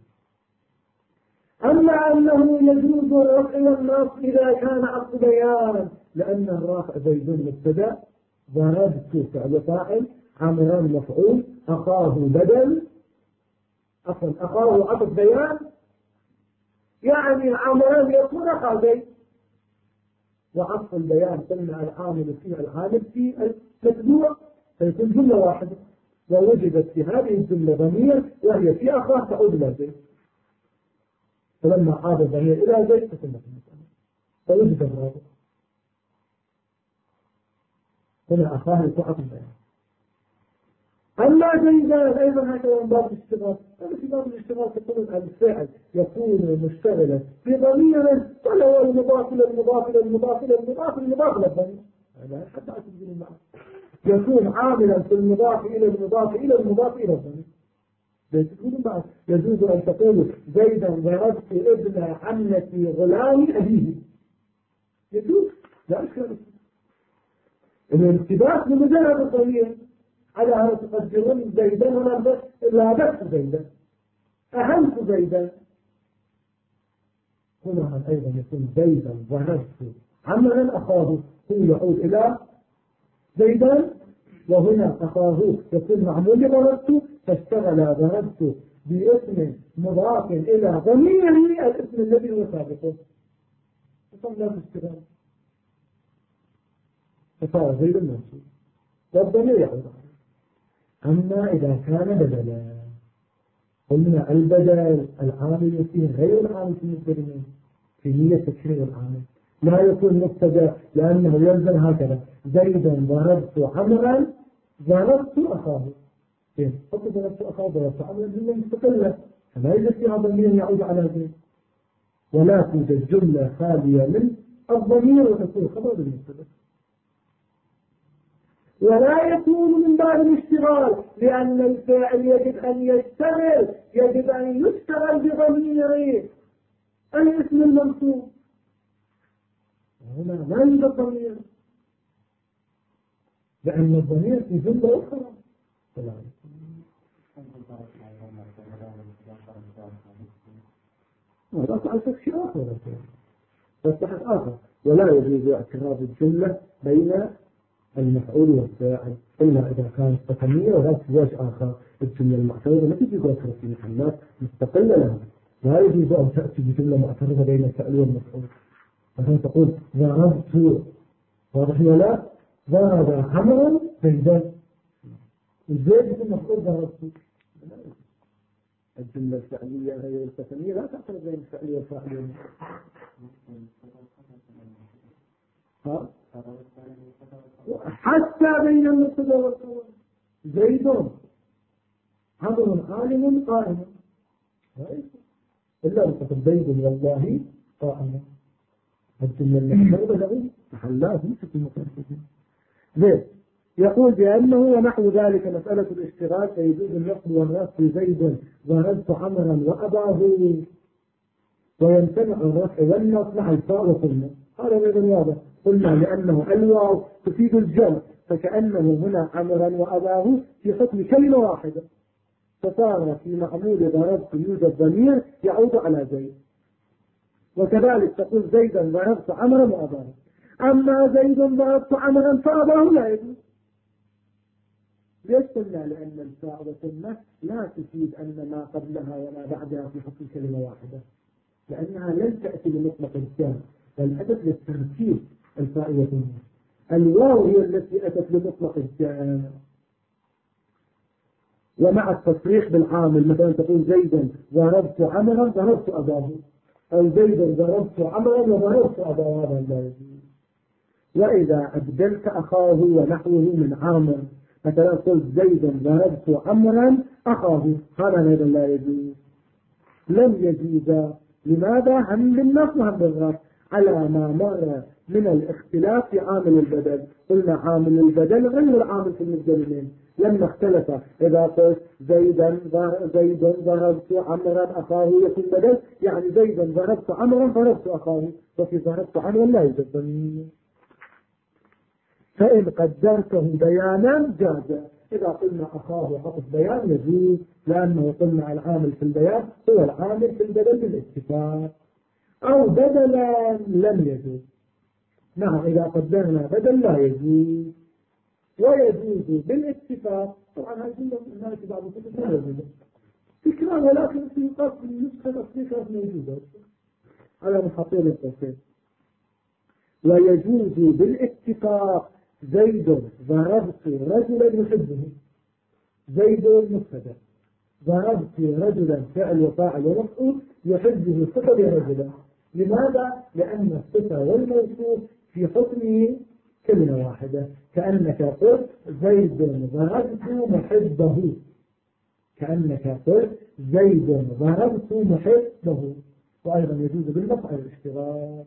أما أنه يجوز الرفع والنصب إذا كان عقد بيان، لأن الرافع زيد مبتدأ، ضربت فعل فاعل، عمرا مفعول، أخاه بدل، أخاه عقد بيان، يعني عمرا يكون أخا زيد. وعطف البيان قلنا العامل فيه العامل في المتبوع فيكون جملة واحدة، ووجدت في هذه الجملة ضمير وهي في أخاه تعود إلى زيد، فلما عاد الضمير إلى زيد تتمت المسألة فوجد الرابط. هنا أخاه يتعطف البيان. أما زيدان أيضا هكذا من باب الاشتغال. هذا في باب الاشتغال تقول الفعل يكون مشتغلا بضمير ولو المضاف إلى المضاف إلى المضاف إلى المضاف المضاف إلى الضمير، هذا حتى أتبدل معه يكون عاملا في المضاف إلى المضاف إلى المضاف إلى الضمير. يجوز أن تقول زيدا ضربت ابن عمتي غلام أبيه، يجوز لا أشكال. الالتباس بمجرد الضمير على هذا تقدرون زيدا ولا لابست زيدا، أهمت زيدا. هنا أيضا يكون زيدا ضربت عملا أخاه، هو يعود إلى زيدا، وهنا أخاه يكون معمول لضربت، فاشتغل ضربت باسم مضاف إلى ضمير الاسم الذي هو سابقه، فصلنا في اشتغال فصار زيد المنصوب والضمير يعود. أما إذا كان بدلا قلنا البدل العامل فيه غير العامل في المبتدئين في نية تكرير العامل، لا يكون مبتدا لأنه يلزم هكذا زيدا ضربت عمرا ضربت أخاه، حط ضربت أخاه ضربت عمرا جملة مستقلة فلا يوجد فيها ضمير يعود على زيد، ولا توجد جملة خالية من الضمير وتكون خبر بالمبتدا. ولا يكون من باب الاشتغال لأن الفاعل يجب أن يشتغل، يجب أن يشتغل بضمير الاسم المنصوب، هنا لا يوجد ضمير لأن الضمير في جملة أخرى. هذا تعرف شيء آخر فتحت آخر. ولا يجوز اعتراض الجملة بين المفعول والفاعل، قلنا إذا كانت قسمية وذات زواج آخر الجملة المعترضة لا تجوز أن في محلات مستقلة لها، لا يجوز أن تأتي بجملة معترضة بين الفاعل والمفعول. مثلا تقول ضربت، واضح ولا ضرب عمرا زيدا، ازاي يكون مفعول ضربت؟ الجملة الفعلية غير القسمية لا تعترض بين الفعل والفاعل. حتى بين المبتدا والخبر. زيد عمر عالم قائم، إلا وقت زيد والله قائم. الجملة المحمودة له محلات في المكان. زيد يقول بأنه ونحو ذلك مسألة الاشتراك فيجوز النقل والرفع زيد ضربت عمرا وأباه، ويمتنع الرفع والنصب مع الفاء وقلنا هذا أيضا واضح. قلنا لأنه الواو تفيد الجمع، فكأنه هنا عمرا وأباه في حكم كلمة واحدة، فصار في معمول ضربت يوجد ضمير يعود على زيد. وكذلك تقول زيدا ضربت عمرا وأباه، أما زيد ضربت عمرا فأباه لا يجوز. ليش قلنا؟ لأن الفاء والثمة لا تفيد أن ما قبلها وما بعدها في حكم كلمة واحدة، لأنها لن تأتي لمطلق الجمع، بل أتت للترتيب. الفاء والثمة الواو هي التي أتت لمطلق الجمع. ومع التصريح بالعامل مثلا تقول زيدا ضربت عمرا ضربت أباه، أو زيدا ضربت عمرا وضربت أباه، هذا لا يجوز. وإذا أبدلت أخاه ونحوه من عامر، مثلا قلت زيدا ضربت عمرا أخاه، هذا أيضا لا يجوز. لم يجوز. لماذا؟ هم بالنص وهم بالرفع على ما مر من الاختلاف في عامل البدل. قلنا عامل البدل غير العامل في المبدلين لما اختلف. إذا قلت زيدا ضربت عمرا أخاه يكون بدل، يعني زيدا ضربت عمرا ضربت أخاه، وفي ضربت عمرا لا يوجد ضمير. فإن قدرته بيانا جاز. إذا قلنا أخاه عطف بيان يجوز، لأنه قلنا العامل في البيان هو العامل في البدل بالاتفاق. أو بدلا لم يجوز. نعم إذا قدرنا بدل لا يجوز. ويجوز بالاتفاق. طبعا هذه الناس بعض الكتب لا يجوز فكرة، ولكن في قصد النسخة الأصلية كانت موجودة على محاطين القصير. ويجوز بالاتفاق زيد ضربت رجلا يحبه. زيد مبتدا، ضربت رجلا فعل وفاعل ومفعول، يحبه صفة رجلا. لماذا؟ لأن الصفة والموصوف في حكمه كلمة واحدة، كأنك قلت زيد ضربت محبه، كأنك قلت زيد ضربت محبه. وأيضا يجوز بالمفعل الاشتراك.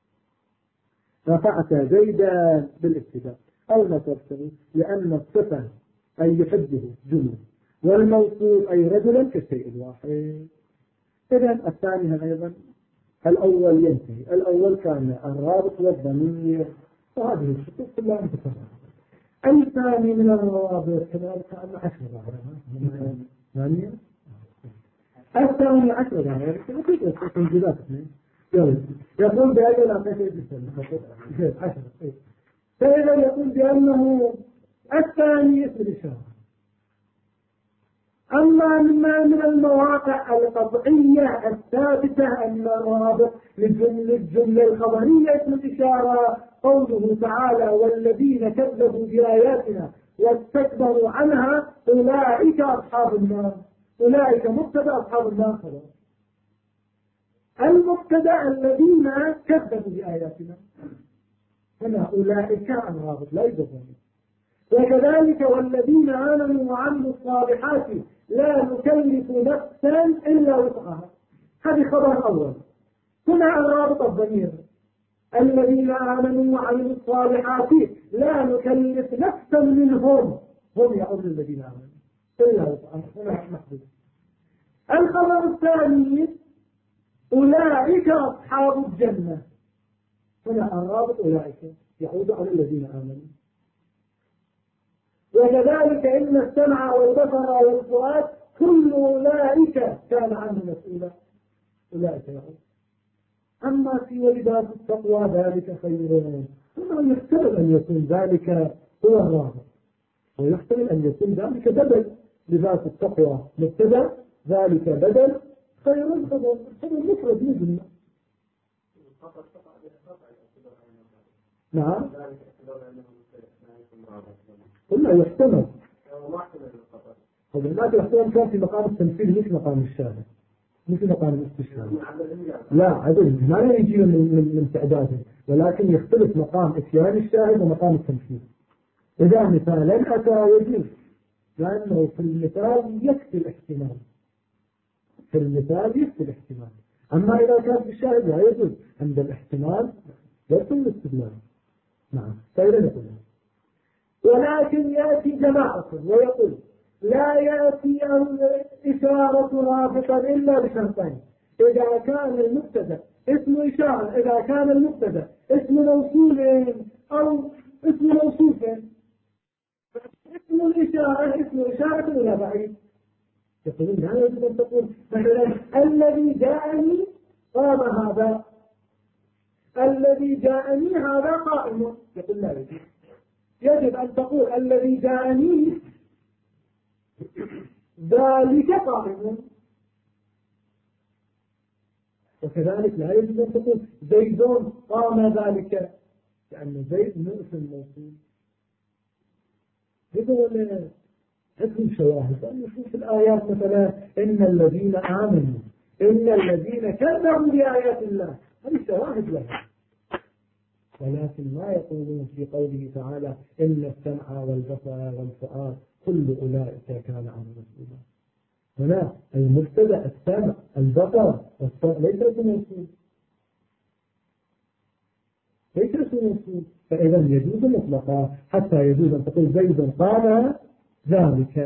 رفعت زيدا بالاتفاق أو نصبته، لأن الصفة أي يحبه جملة، والموصوف أي رجلا كالشيء الواحد. إذن الثاني أيضا الأول ينتهي. الأول كان الرابط والضمير، وهذه الشروط كلها متفرقة. الثاني من الروابط كذلك كان 10 ثانية. الثاني 10 ثانية يقول بأجل أعطيك الجسد 10. فإذا يقول بأنه الثاني اسم الإشارة. أما من المواقع القطعية الثابتة أن الرابط للجملة الخبرية اسم الإشارة قوله تعالى والذين كذبوا بآياتنا واستكبروا عنها أولئك أصحاب النار. أولئك مبتدأ، أصحاب النار خبر. المبتدأ الذين كذبوا بآياتنا، هنا أولئك الرابط لا يجوزون. وكذلك والذين آمنوا وعملوا الصالحات لا نكلف نفسا إلا وسعها، هذه خبر أول. هنا الرابط الضمير الذين آمنوا وعملوا الصالحات لا نكلف نفسا منهم، هم يعود الذين آمنوا إلا وسعها، هنا محدود. الخبر الثاني أولئك أصحاب الجنة، هنا الرابط أولئك يعود على الذين آمنوا. وكذلك إن السمع والبصر والفؤاد كل أولئك كان عنه مسؤولا، أولئك يعود. أما في ولدات التقوى ذلك خير، ثم يحتمل أن يكون ذلك هو الرابط، ويحتمل أن يكون ذلك بدل لذات التقوى مبتدأ، ذلك بدل خير خبر مفرد يجمع. نعم قلنا يحتمل، هذا يحتمل كان في مقام التمثيل مش مقام الشاهد. مثل مقام الاستشهاد. لا عدل ما يجي من تعداده، ولكن يختلف مقام إتيان الشاهد ومقام التمثيل. إذا مثالا أتى يجوز، لأنه في المثال يكفي الاحتمال، في المثال يكفي الاحتمال. أما إذا كان في الشاهد لا يجوز، عند الاحتمال يكفي الاستدلال. نعم فإذا نقول ولكن يأتي جماعة ويقول لا يأتي الإشارة رابطا إلا بشرطين: إذا كان المبتدأ اسم إشارة، إذا كان المبتدأ اسم موصول أو اسم موصوف. اسم الإشارة اسم إشارة إلى بعيد. يقولون لا يجب أن تقول مثلا الذي جاءني قام هذا، الذي جاءني هذا قائم. يقول لا يجب، يجب أن تقول الذي جاءني ذلك قائم. وكذلك لا يجب أن تقول زيد قام ذلك، لأن زيد مو اسم موصول. يقول اسم شواهد أن نشوف الآيات مثلا إن الذين آمنوا إن الذين كذبوا بآيات الله، هذه شواهد لها. ولكن ما يقولون في قوله تعالى إن السمع والبصر والفؤاد كل أولئك كان عنه مسؤولا. هنا المبتدأ السمع البصر والفؤاد ليس اسم موصول، ليس اسم موصول. فإذا يجوز مطلقا، حتى يجوز أن تقول زيد قام ذلك.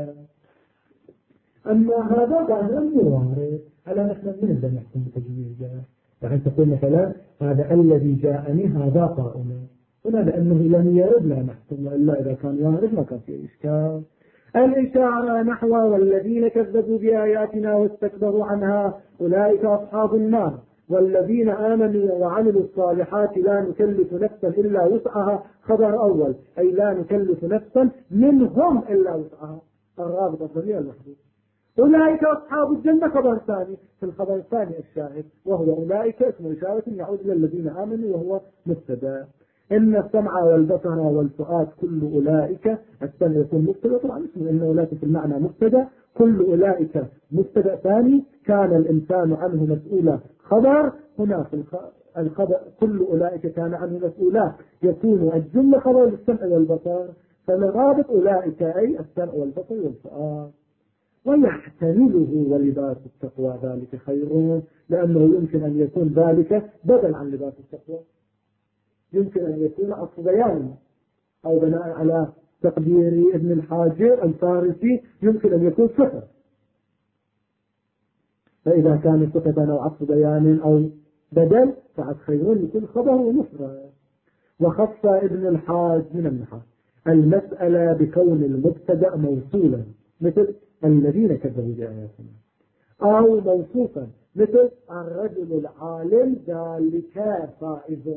أما هذا ظاهرا موارد، ألا نحن من اللي نحكم بتجويزه؟ يعني تقول مثلا هذا الذي جاءني هذا قائم، هنا لأنه لم يرد لا نحكم، إلا إذا كان وارد ما كان فيه إشكال. الإشارة نحو والذين كذبوا بآياتنا واستكبروا عنها أولئك أصحاب النار، والذين آمنوا وعملوا الصالحات لا نكلف نفسا إلا وسعها. خبر أول أي لا نكلف نفسا منهم إلا وسعها، الرابط الضمير المحدود. أولئك أصحاب الجنة خبر ثاني، في الخبر الثاني الشاهد وهو أولئك اسم إشارة يعود إلى الذين آمنوا وهو مبتدا. إن السمع والبصر والفؤاد كل أولئك، السمع يكون مبتدا طبعا اسمه إن أولئك في المعنى مبتدا، كل أولئك مبتدا ثاني، كان الإنسان عنه مسؤولا خبر. هنا في الخبر كل أولئك كان عنه مسؤولا يكون الجملة خبر للسمع والبصر، فالرابط أولئك أي السمع والبصر والفؤاد. ويحتمله ولباس التقوى ذلك خير، لأنه يمكن أن يكون ذلك بدل عن لباس التقوى، يمكن أن يكون عطف بيان أو بناء على تقدير ابن الحاجر الفارسي يمكن أن يكون صفة، فإذا كان صفة أو عطف بيان أو بدل فعد خير يكون خبر ومفرد. وخص ابن الحاج من النحو المسألة بكون المبتدأ موصولا مثل الذين كذبوا بآياتنا، أو موصوفا مثل الرجل العالم ذلك فائز.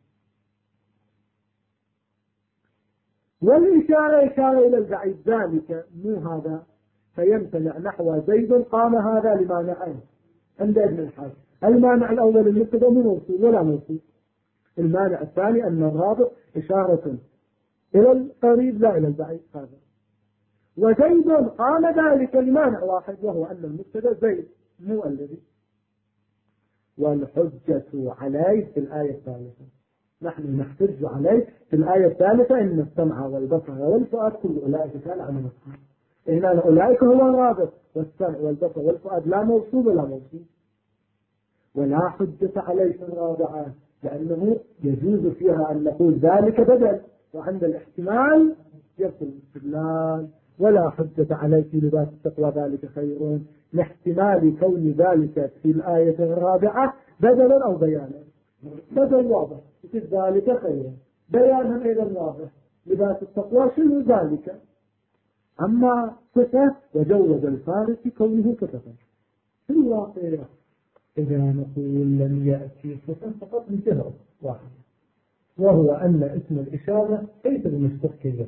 والإشارة إشارة إلى البعيد ذلك مو هذا، فيمتنع نحو زيد قام هذا لمانعين عند ابن الحاج. المانع الأول المبتدأ مو موصول ولا موصول، المانع الثاني أن الرابط إشارة إلى القريب لا إلى البعيد هذا. وزيد قام ذلك لمانع واحد وهو أن المبتدأ زيد مو الذي. والحجة عليه في الآية الثالثة، نحن نحتج عليه في الآية الثالثة إن السمع والبصر والفؤاد كل أولئك كان عنه مسؤولا. إن أولئك هو الرابط، والسمع والبصر والفؤاد لا موصول ولا موصول. ولا حجة عليه في الرابعة، لأنه يجوز فيها أن نقول ذلك بدل، وعند الاحتمال يصل الاستدلال. ولا حجة عليه في لباس التقوى ذلك خير، لاحتمال كون ذلك في الآية الرابعة بدلا أو بيانا. بدل واضح ذلك خير، بيانا أيضا واضح لباس التقوى شنو ذلك. أما صفة وجوز الفارس كونه صفة في الواقع. إذا نقول لم يأتي صفة فقط بجهة واحد، وهو أن اسم الإشارة ليس بمستقل،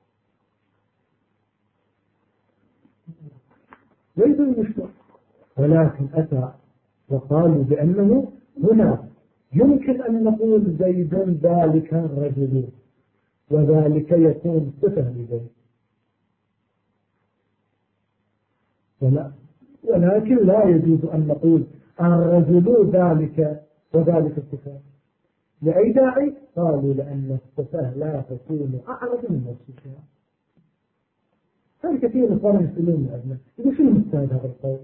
ليس بمشتق، ولكن أتى وقالوا بأنه هنا يمكن أن نقول زيد ذلك الرجل، وذلك يكون صفة لزيد. ولا ولكن لا يجوز أن نقول الرجل ذلك وذلك الصفة. لأي داعي؟ قالوا لأن الصفة لا تكون أعرض من الصفة. هذا كثير من الإخوان يسألون من أجله إذا شو المستند هذا القول؟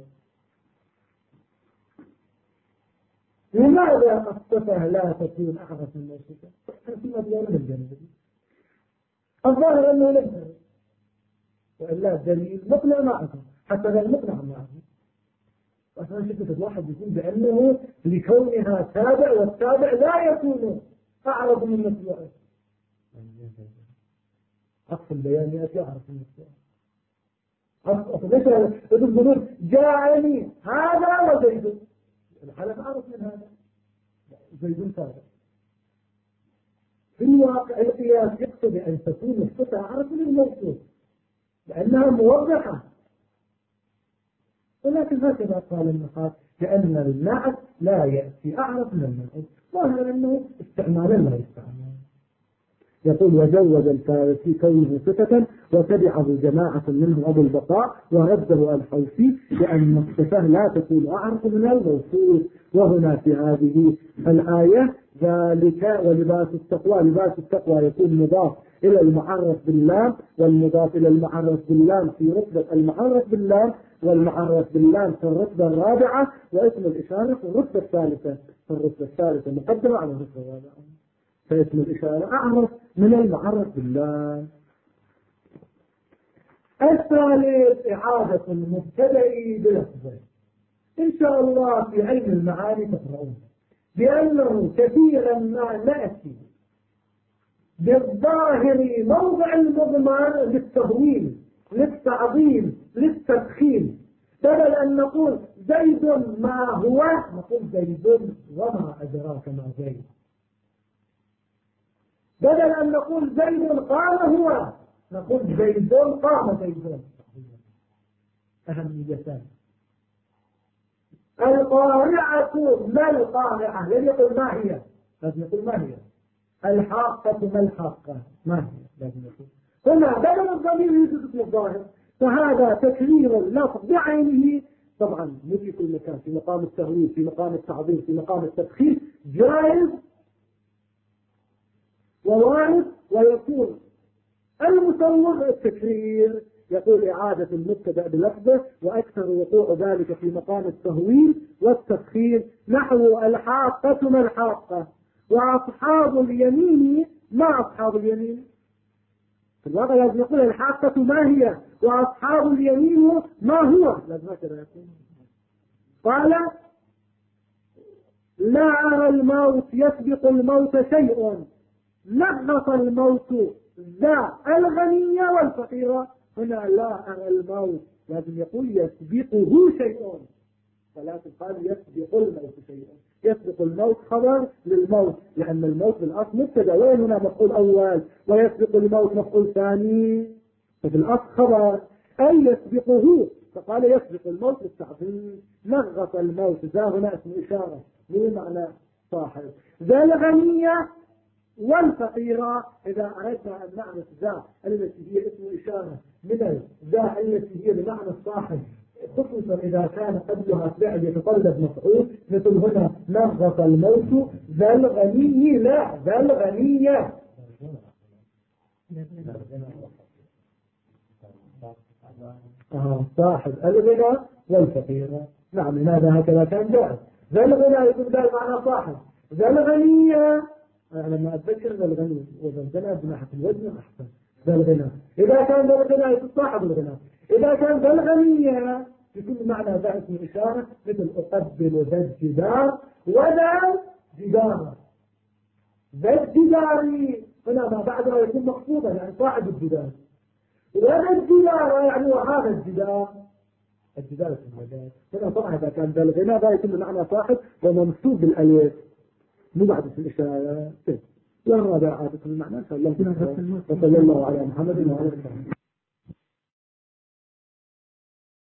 لماذا الصفة لا تكون أعرض من الصفة؟ فيما ديانا الجنة الظاهر أنه لم يرد، وإلا الدليل مقنع معكم حتى لا المقنع معكم. وأصلا شفت الواحد يقول بأنه لكونها تابع والتابع لا يكون أعرض من نفسه. أقصى البيان يأتي أعرض من نفسه. أصلا يقول جاءني هذا وزيد، الحالة أعرض من هذا، زيد تابع. في الواقع القياس يقصد أن تكون الصفة أعرض من الموصوف لأنها موضحة. ولكن هكذا قال النحاة لأن النعت لا يأتي أعرض من المنعوت، ظاهر أنه استعمالا لا يستعمل. يقول وجوز الفارسي كونه صفة وتبعه جماعة منهم أبو البقاء ورده الحوثي لأن الصفة لا تكون أعرض من الموصوف. وهنا في هذه الآية ذلك ولباس التقوى، لباس التقوى يكون مضاف إلى المعرف باللام، والمضاف إلى المعرف باللام في رتبة المعرف باللام، والمعرف باللام في الرتبة الرابعة، واسم الإشارة في الرتبة الثالثة. في الرتبة الثالثة مقدمة على الرتبة الرابعة، فاسم الإشارة أعرف من المعرف بالله. الثالث إعادة المبتدأ بلفظه. إن شاء الله في علم المعاني تقرؤون بأنه كثيرا ما نأتي بالظاهر موضع المضمار للتهويل للتعظيم للتدخين. بدل أن نقول زيد ما هو نقول زيد وما أدراك ما زيد. بدل أن نقول زيد قام هو نقول زيد قام زيد. أهميتان. القارعة ما القارعة؟ لم يقل ما هي، لازم يقول ما هي. الحاقة ما الحاقة؟ ما هي، لازم يقول. هنا بدل الضمير يوجد اسم الظاهر، فهذا تكرير اللفظ بعينه طبعا في كل مكان، في مقام التهويل، في مقام التعظيم، في مقام التدخين جائز ووارد. ويكون المصور التكرير يقول إعادة المبتدأ بلفظه، وأكثر وقوع ذلك في مقام التهويل والتدخين نحو الحاقة ما الحاقة وأصحاب اليمين ما أصحاب اليمين. في الواقع لازم يقول الحاقة ما هي وأصحاب اليمين ما هو، لازم هكذا يكون. قال لا أرى الموت يسبق الموت شيء، نغص الموت ذا الغني والفقير. هنا لا أرى الموت لازم يقول يسبقه شيء، ولكن قال يسبق الموت شيء. يسبق الموت خبر للموت لأن الموت بالأصل مبتدأ، وين هنا مفعول أول ويسبق الموت مفعول ثاني، ففي الأصل خبر أي يسبقه، فقال يسبق الموت بالتعظيم. نغص الموت ذا هنا اسم إشارة بمعنى صاحب. ذا الغنية والفقيرة إذا أردنا أن نعرف ذا التي هي اسم إشارة من ذا التي هي بمعنى الصاحب، خصوصا إذا كان قبلها فعل يتطلب مفعول، مثل هنا نغص الموت ذا الغني، لا ذا الغنية صاحب الغنى والفقيرة. نعم لماذا هكذا كان جائز. ذا الغنى يكون ذا معنى صاحب، ذا الغنية أنا لما أتذكر ذا الغني وذا بناحة الوزن أحسن. ذا الغنى إذا كان ذا الغنى يكون صاحب الغنى، إذا كان ذا الغنية يكون معنى ذا اسم إشارة مثل أقبل ذا الجدار وذا جدار. ذا الجدار هنا ما بعدها يكون مخفوضا يعني صاحب الجدار، وذا الجدار يعني وهذا الجدار. الجدار اسم المجال هنا طبعا إذا كان ذا الغنى ذا يكون معنى صاحب ومنصوب بالألف مو بعد في الإشارة. لا هذا عادة المعنى. صلى الله عليه وسلم على محمد وعلى آله.